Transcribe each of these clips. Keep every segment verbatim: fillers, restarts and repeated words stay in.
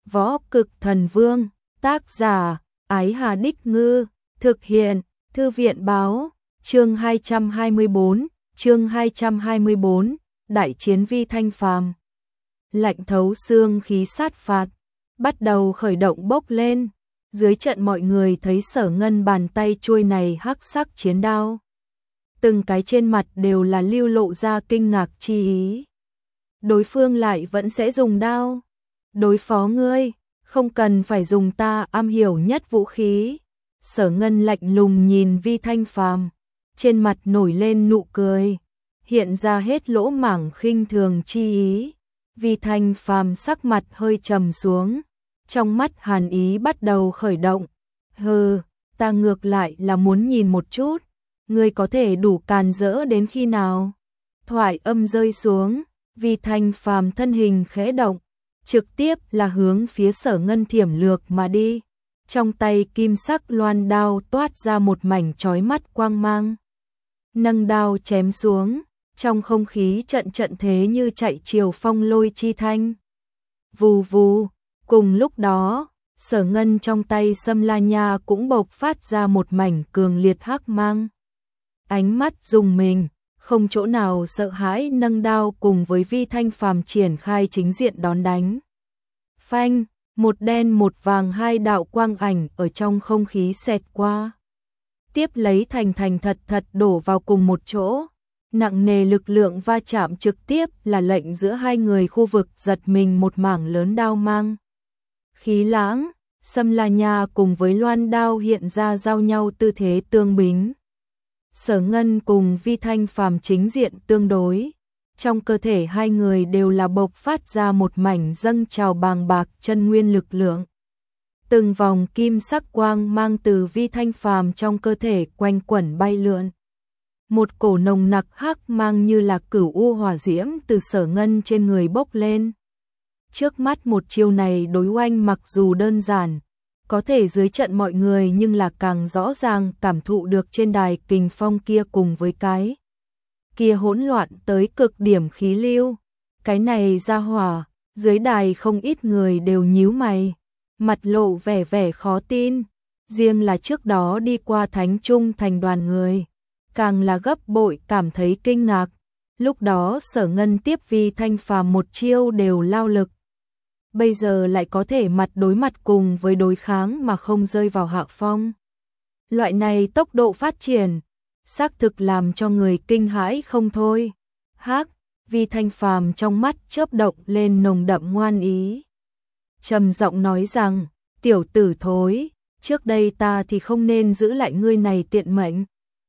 Võ Cực Thần Vương, tác giả, Ái Hà Đích Ngư, thực hiện, Thư viện Báo, chương hai trăm hai mươi bốn, chương hai trăm hai mươi bốn, Đại chiến Vi Thanh Phàm. Lạnh thấu xương khí sát phạt, bắt đầu khởi động bốc lên, dưới trận mọi người thấy Sở Ngân bàn tay chuôi này hắc sắc chiến đao. Từng cái trên mặt đều là lưu lộ ra kinh ngạc chi ý. Đối phương lại vẫn sẽ dùng đao. Đối phó ngươi, không cần phải dùng ta am hiểu nhất vũ khí. Sở Ngân lạnh lùng nhìn Vi Thanh Phàm, trên mặt nổi lên nụ cười, hiện ra hết lỗ mảng khinh thường chi ý. Vi Thanh Phàm sắc mặt hơi trầm xuống, trong mắt hàn ý bắt đầu khởi động. Hừ, ta ngược lại là muốn nhìn một chút, ngươi có thể đủ càn rỡ đến khi nào? Thoại âm rơi xuống, Vi Thanh Phàm thân hình khẽ động, trực tiếp là hướng phía Sở Ngân thiểm lược mà đi. Trong tay kim sắc loan đao toát ra một mảnh chói mắt quang mang. Nâng đao chém xuống, trong không khí trận trận thế như chạy chiều phong lôi chi thanh. Vù vù, cùng lúc đó, Sở Ngân trong tay Sâm La Nha cũng bộc phát ra một mảnh cường liệt hắc mang. Ánh mắt rùng mình, không chỗ nào sợ hãi nâng đao cùng với Vi Thanh Phàm triển khai chính diện đón đánh. Phanh, một đen một vàng hai đạo quang ảnh ở trong không khí xẹt qua. Tiếp lấy thành thành thật thật đổ vào cùng một chỗ. Nặng nề lực lượng va chạm trực tiếp là lệnh giữa hai người khu vực giật mình một mảng lớn đao mang. Khí lãng, Sâm La Nha cùng với loan đao hiện ra giao nhau tư thế tương bính. Sở Ngân cùng Vi Thanh Phàm chính diện tương đối. Trong cơ thể hai người đều là bộc phát ra một mảnh dâng trào bàng bạc chân nguyên lực lượng. Từng vòng kim sắc quang mang từ Vi Thanh Phàm trong cơ thể quanh quẩn bay lượn. Một cổ nồng nặc hắc mang như là cửu u hỏa diễm từ Sở Ngân trên người bốc lên. Trước mắt một chiêu này đối oanh mặc dù đơn giản, có thể dưới trận mọi người nhưng là càng rõ ràng cảm thụ được trên đài kình phong kia cùng với cái kia hỗn loạn tới cực điểm khí lưu. Cái này ra hỏa, dưới đài không ít người đều nhíu mày, mặt lộ vẻ vẻ khó tin. Riêng là trước đó đi qua Thánh Trung thành đoàn người, càng là gấp bội cảm thấy kinh ngạc. Lúc đó Sở Ngân tiếp Vi Thanh Phàm một chiêu đều lao lực, bây giờ lại có thể mặt đối mặt cùng với đối kháng mà không rơi vào hạ phong. Loại này tốc độ phát triển, xác thực làm cho người kinh hãi không thôi. Hắc, Vi Thanh Phàm trong mắt chớp động lên nồng đậm ngoan ý. Trầm giọng nói rằng, tiểu tử thối, trước đây ta thì không nên giữ lại ngươi này tiện mệnh.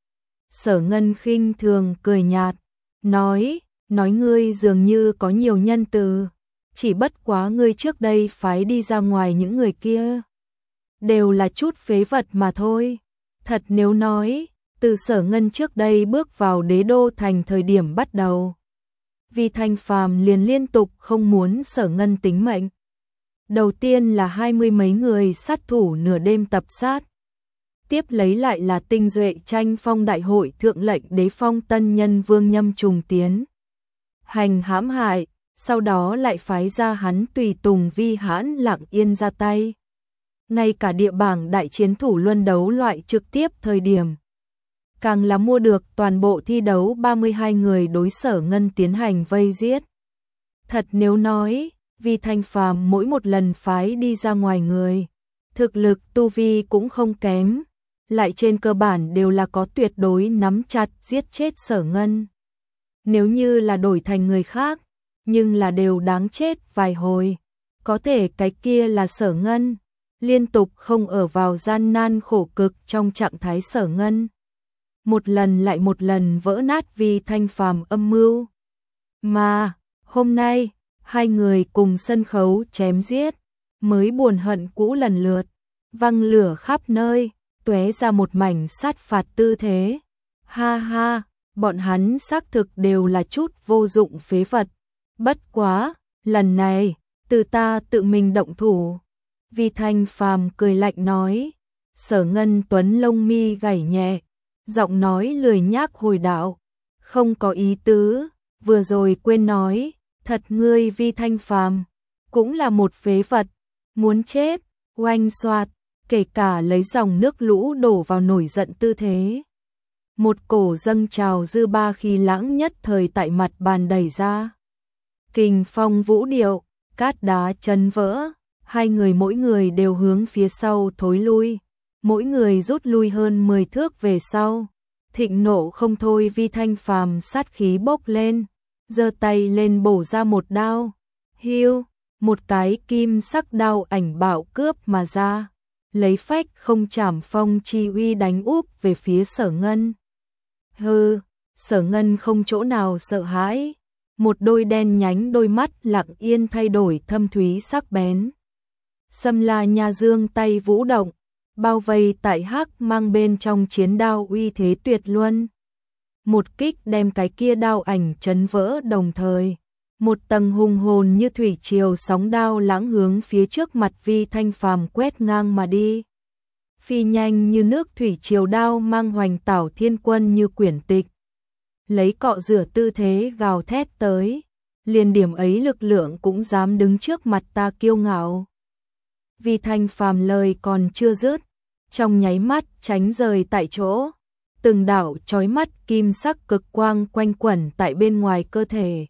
Sở Ngân khinh thường cười nhạt, nói, nói ngươi dường như có nhiều nhân từ, chỉ bất quá ngươi trước đây phái đi ra ngoài những người kia đều là chút phế vật mà thôi. Thật nếu nói, từ Sở Ngân trước đây bước vào Đế Đô thành thời điểm bắt đầu, Vi Thanh Phàm liền liên tục không muốn Sở Ngân tính mệnh. Đầu tiên là hai mươi mấy người sát thủ nửa đêm tập sát, tiếp lấy lại là tinh duệ tranh phong đại hội thượng lệnh đế phong tân nhân Vương Nhâm trùng tiến hành hãm hại, sau đó lại phái ra hắn tùy tùng Vi Hãn lặng yên ra tay. Ngay cả địa bảng đại chiến thủ luân đấu loại trực tiếp thời điểm, càng là mua được toàn bộ thi đấu ba mươi hai người đối Sở Ngân tiến hành vây giết. Thật nếu nói, Vi Thanh Phàm mỗi một lần phái đi ra ngoài người, thực lực tu vi cũng không kém, lại trên cơ bản đều là có tuyệt đối nắm chặt giết chết Sở Ngân. Nếu như là đổi thành người khác, nhưng là đều đáng chết vài hồi. Có thể cái kia là Sở Ngân, liên tục không ở vào gian nan khổ cực trong trạng thái Sở Ngân, một lần lại một lần vỡ nát Vi Thanh Phàm âm mưu. Mà, hôm nay, hai người cùng sân khấu chém giết, mới buồn hận cũ lần lượt, văng lửa khắp nơi, tóe ra một mảnh sát phạt tư thế. Ha ha, bọn hắn xác thực đều là chút vô dụng phế vật. Bất quá, lần này, từ ta tự mình động thủ. Vi Thanh Phàm cười lạnh nói. Sở Ngân tuấn lông mi gảy nhẹ, giọng nói lười nhác hồi đạo, không có ý tứ, vừa rồi quên nói, thật ngươi Vi Thanh Phàm cũng là một phế vật, muốn chết, oanh xoạt, kể cả lấy dòng nước lũ đổ vào nổi giận tư thế. Một cổ dâng trào dư ba khí lãng nhất thời tại mặt bàn đẩy ra. Kình phong vũ điệu, cát đá chấn vỡ, hai người mỗi người đều hướng phía sau thối lui, mỗi người rút lui hơn mười thước về sau. Thịnh nộ không thôi, Vi Thanh Phàm sát khí bốc lên, giơ tay lên bổ ra một đao. Hiu, một cái kim sắc đao ảnh bạo cướp mà ra, lấy phách không chảm phong chi uy đánh úp về phía Sở Ngân. Hừ, Sở Ngân không chỗ nào sợ hãi, một đôi đen nhánh đôi mắt lặng yên thay đổi thâm thúy sắc bén. Sâm La Nha Dương tay vũ động, bao vây tại Hắc Mang bên trong chiến đao uy thế tuyệt luân. Một kích đem cái kia đao ảnh chấn vỡ, đồng thời một tầng hùng hồn như thủy triều sóng đao lãng hướng phía trước mặt Vi Thanh Phàm quét ngang mà đi. Phi nhanh như nước thủy triều đao mang hoành tảo thiên quân như quyển tịch, lấy cọ rửa tư thế gào thét tới, liền điểm ấy lực lượng cũng dám đứng trước mặt ta kiêu ngạo. Vi Thanh Phàm lời còn chưa dứt, trong nháy mắt tránh rời tại chỗ, từng đạo chói mắt kim sắc cực quang quanh quẩn tại bên ngoài cơ thể.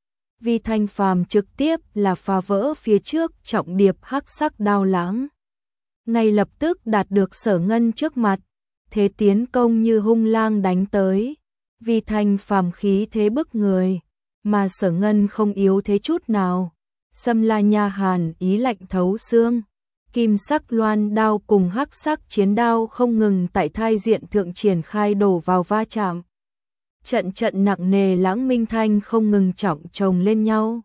Vi Thanh Phàm trực tiếp là phá vỡ phía trước trọng điệp hắc sắc đao lãng, ngay lập tức đạt được Sở Ngân trước mặt, thế tiến công như hung lang đánh tới. Vi Thanh Phàm khí thế bức người, mà Sở Ngân không yếu thế chút nào. Sâm La Nha hàn ý lạnh thấu xương, kim sắc loan đao cùng hắc sắc chiến đao không ngừng tại thai diện thượng triển khai đổ vào va chạm. Trận trận nặng nề lãng minh thanh không ngừng chỏng chồng lên nhau.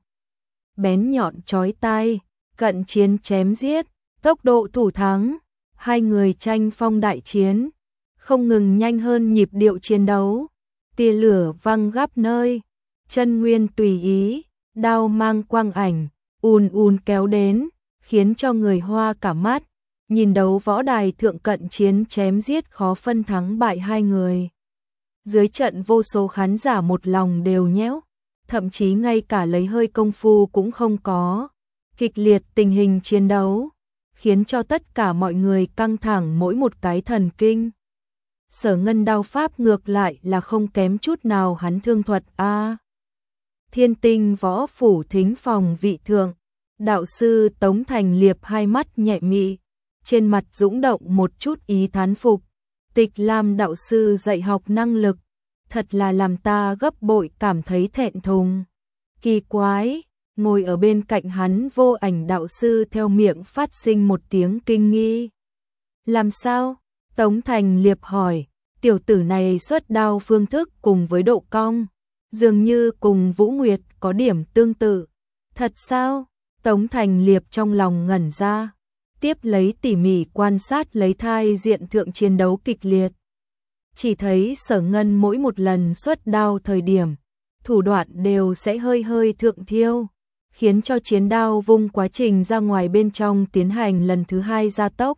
Bén nhọn chói tai, cận chiến chém giết, tốc độ thủ thắng, hai người tranh phong đại chiến, không ngừng nhanh hơn nhịp điệu chiến đấu. Tia lửa văng gấp nơi, chân nguyên tùy ý, đao mang quang ảnh, ùn ùn kéo đến, khiến cho người hoa cả mắt. Nhìn đấu võ đài thượng cận chiến chém giết khó phân thắng bại hai người. Dưới trận vô số khán giả một lòng đều nhéo, thậm chí ngay cả lấy hơi công phu cũng không có. Kịch liệt tình hình chiến đấu, khiến cho tất cả mọi người căng thẳng mỗi một cái thần kinh. Sở Ngân đao pháp ngược lại là không kém chút nào hắn thương thuật a. À, Thiên Tinh Võ Phủ thính phòng vị thượng, đạo sư Tống Thành Liệp hai mắt nhẹ mị, trên mặt dũng động một chút ý thán phục. Tịch Lam đạo sư dạy học năng lực, thật là làm ta gấp bội cảm thấy thẹn thùng. Kỳ quái, ngồi ở bên cạnh hắn Vô Ảnh đạo sư theo miệng phát sinh một tiếng kinh nghi. Làm sao? Tống Thành Liệp hỏi, tiểu tử này xuất đao phương thức cùng với độ cong, dường như cùng Vũ Nguyệt có điểm tương tự. Thật sao? Tống Thành Liệp trong lòng ngẩn ra, tiếp lấy tỉ mỉ quan sát lấy thai diện thượng chiến đấu kịch liệt. Chỉ thấy Sở Ngân mỗi một lần xuất đao thời điểm, thủ đoạn đều sẽ hơi hơi thượng thiêu, khiến cho chiến đao vung quá trình ra ngoài bên trong tiến hành lần thứ hai gia tốc.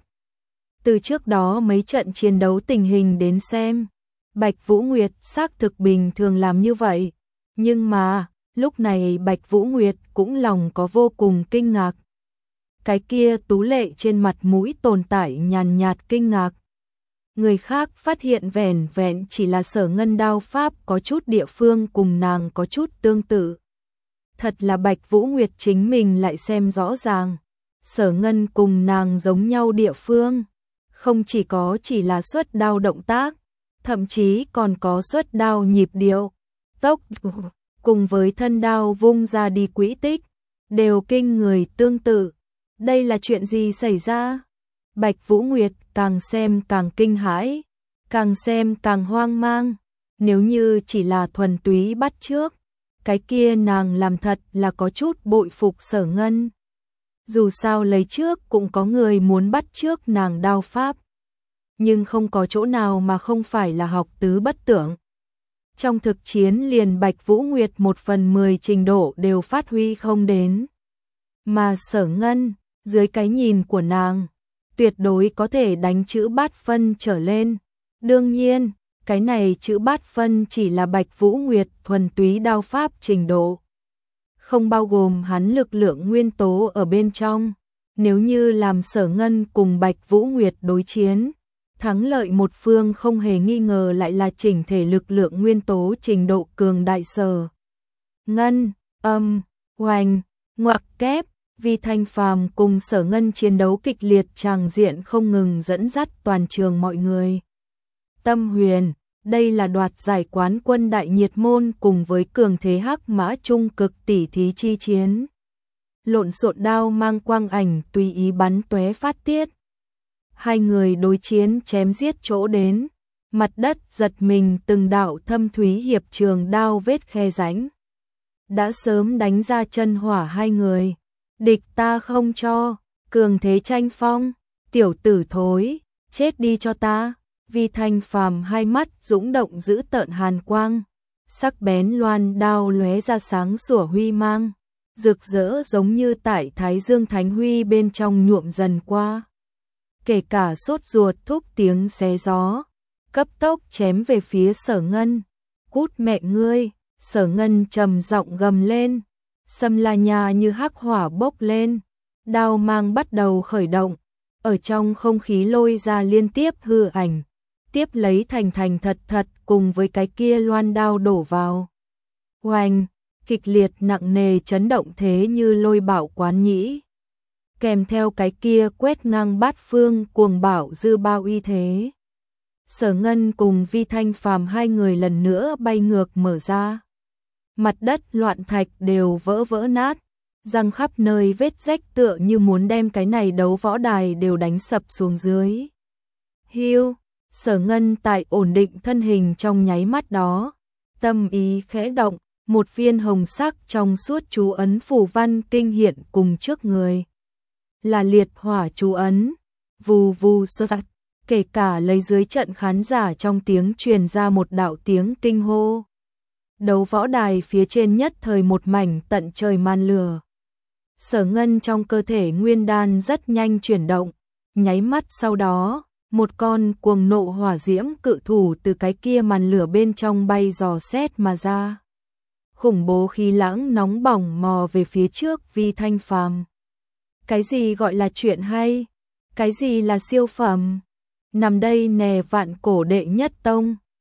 Từ trước đó mấy trận chiến đấu tình hình đến xem, Bạch Vũ Nguyệt xác thực bình thường làm như vậy, nhưng mà lúc này Bạch Vũ Nguyệt cũng lòng có vô cùng kinh ngạc. Cái kia tú lệ trên mặt mũi tồn tại nhàn nhạt kinh ngạc. Người khác phát hiện vẻn vẹn chỉ là Sở Ngân đao pháp có chút địa phương cùng nàng có chút tương tự. Thật là Bạch Vũ Nguyệt chính mình lại xem rõ ràng, Sở Ngân cùng nàng giống nhau địa phương, không chỉ có chỉ là xuất đao động tác, thậm chí còn có xuất đao nhịp điệu, tốc cùng với thân đao vung ra đi quỹ tích, đều kinh người tương tự. Đây là chuyện gì xảy ra? Bạch Vũ Nguyệt càng xem càng kinh hãi, càng xem càng hoang mang. Nếu như chỉ là thuần túy bắt chước, cái kia nàng làm thật là có chút bội phục Sở Ngân. Dù sao lấy trước cũng có người muốn bắt chước nàng đao pháp, nhưng không có chỗ nào mà không phải là học tứ bất tưởng. Trong thực chiến liền Bạch Vũ Nguyệt một phần mười trình độ đều phát huy không đến. Mà Sở Ngân, dưới cái nhìn của nàng, tuyệt đối có thể đánh chữ bát phân trở lên. Đương nhiên, cái này chữ bát phân chỉ là Bạch Vũ Nguyệt thuần túy đao pháp trình độ, không bao gồm hắn lực lượng nguyên tố ở bên trong. nếu như làm Sở Ngân cùng Bạch Vũ Nguyệt đối chiến, thắng lợi một phương không hề nghi ngờ lại là chỉnh thể lực lượng nguyên tố trình độ cường đại Sở Ngân, âm, hoành, ngoặc kép, Vi Thanh Phàm cùng Sở Ngân chiến đấu kịch liệt tràng diện không ngừng dẫn dắt toàn trường mọi người. Tâm Huyền, đây là đoạt giải quán quân đại nhiệt môn cùng với cường thế hắc mã trung cực tỷ thí chi chiến. Lộn xộn đao mang quang ảnh tùy ý bắn tóe phát tiết. Hai người đối chiến chém giết chỗ đến, mặt đất giật mình từng đạo thâm thúy hiệp trường đao vết khe rãnh. Đã sớm đánh ra chân hỏa hai người, địch ta không cho, cường thế tranh phong, tiểu tử thối, chết đi cho ta. Vi Thanh Phàm hai mắt dũng động giữ tợn hàn quang, sắc bén loan đao lóe ra sáng sủa huy mang, rực rỡ giống như tại Thái Dương Thánh Huy bên trong nhuộm dần qua. Kể cả sốt ruột thúc tiếng xé gió, cấp tốc chém về phía Sở Ngân. Cút mẹ ngươi, Sở Ngân trầm giọng gầm lên, Sâm La Nha như hắc hỏa bốc lên, đao mang bắt đầu khởi động, ở trong không khí lôi ra liên tiếp hư ảnh, tiếp lấy thành thành thật thật cùng với cái kia loan đao đổ vào. Oanh, kịch liệt nặng nề chấn động thế như lôi bạo quán nhĩ. Kèm theo cái kia quét ngang bát phương cuồng bạo dư bao uy thế. Sở Ngân cùng Vi Thanh Phàm hai người lần nữa bay ngược mở ra. Mặt đất loạn thạch đều vỡ vỡ nát, răng khắp nơi vết rách tựa như muốn đem cái này đấu võ đài đều đánh sập xuống dưới. Hiu, Sở Ngân tại ổn định thân hình trong nháy mắt đó, tâm ý khẽ động, một viên hồng sắc trong suốt chú ấn phù văn kinh hiện cùng trước người. Là liệt hỏa chú ấn, vù vù sơ tạch, kể cả lấy dưới trận khán giả trong tiếng truyền ra một đạo tiếng kinh hô. Đấu võ đài phía trên nhất thời một mảnh tận trời màn lửa. Sở Ngân trong cơ thể nguyên đan rất nhanh chuyển động, nháy mắt sau đó, một con cuồng nộ hỏa diễm cự thủ từ cái kia màn lửa bên trong bay dò xét mà ra. Khủng bố khí lãng nóng bỏng mò về phía trước Vi Thanh Phàm. Cái gì gọi là chuyện hay? Cái gì là siêu phẩm? Nằm đây nè vạn cổ đệ nhất tông,